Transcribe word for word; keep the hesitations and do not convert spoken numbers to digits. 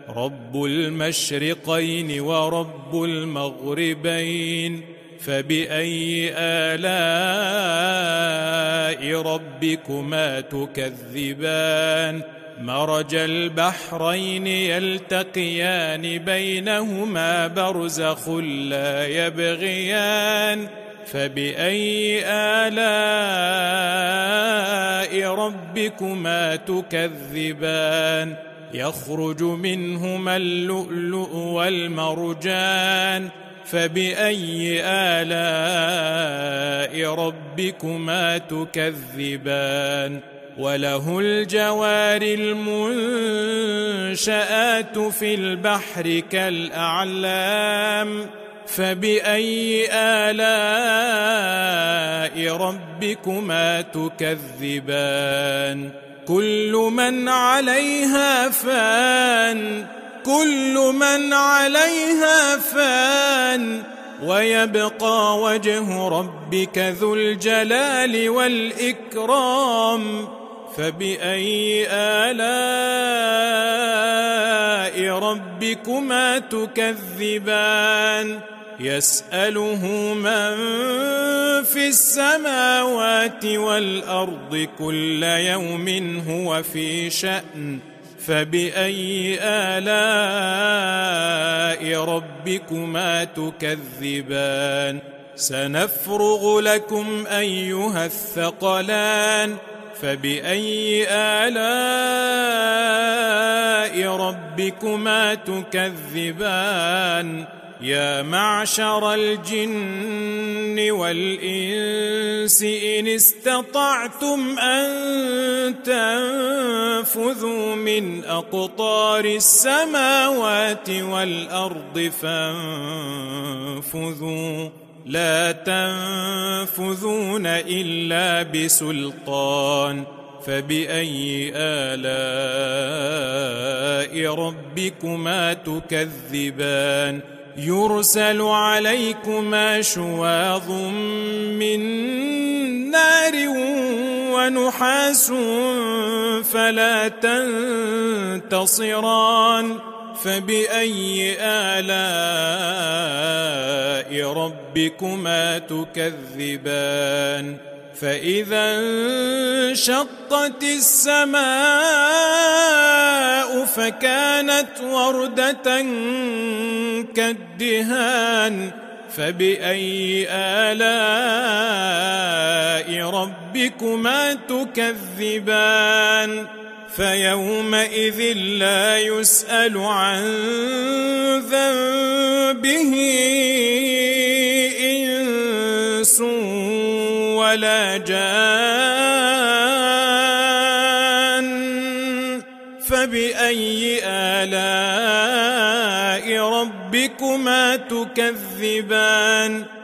رب المشرقين ورب المغربين، فبأي آلاء ربكما تكذبان؟ مرج البحرين يلتقيان بينهما برزخ لا يبغيان، فبأي آلاء ربكما تكذبان؟ يخرج منهما اللؤلؤ والمرجان، فبأي آلاء ربكما تكذبان؟ وله الجوار المنشآت في البحر كالأعلام، فبأي آلاء ربكما تكذبان؟ كل من عليها فان، كل من عليها فان، ويبقى وجه ربك ذو الجلال والإكرام، فبأي آلاء ربكما تكذبان؟ يسأله من في السماوات والأرض كل يوم هو في شأن، فبأي آلاء ربكما تكذبان؟ سنفرغ لكم أيها الثقلان، فبأي آلاء ربكما تكذبان؟ يا معشر الجن والإنس إن استطعتم أن تنفذوا من أقطار السماوات والأرض فانفذوا، لا تنفذون إلا بسلطان، فبأي آلاء ربكما تكذبان؟ يرسل عليكما شواظ من نار ونحاس فلا تنتصران، فبأي آلاء ربكما تكذبان؟ فإذا انشقت السماء فكانت وردة كالدهان، فبأي آلاء ربكما تكذبان؟ فيومئذ لا يسأل عن ذنبه إنس ولا جان، فبأي آلاء ربكما تكذبان؟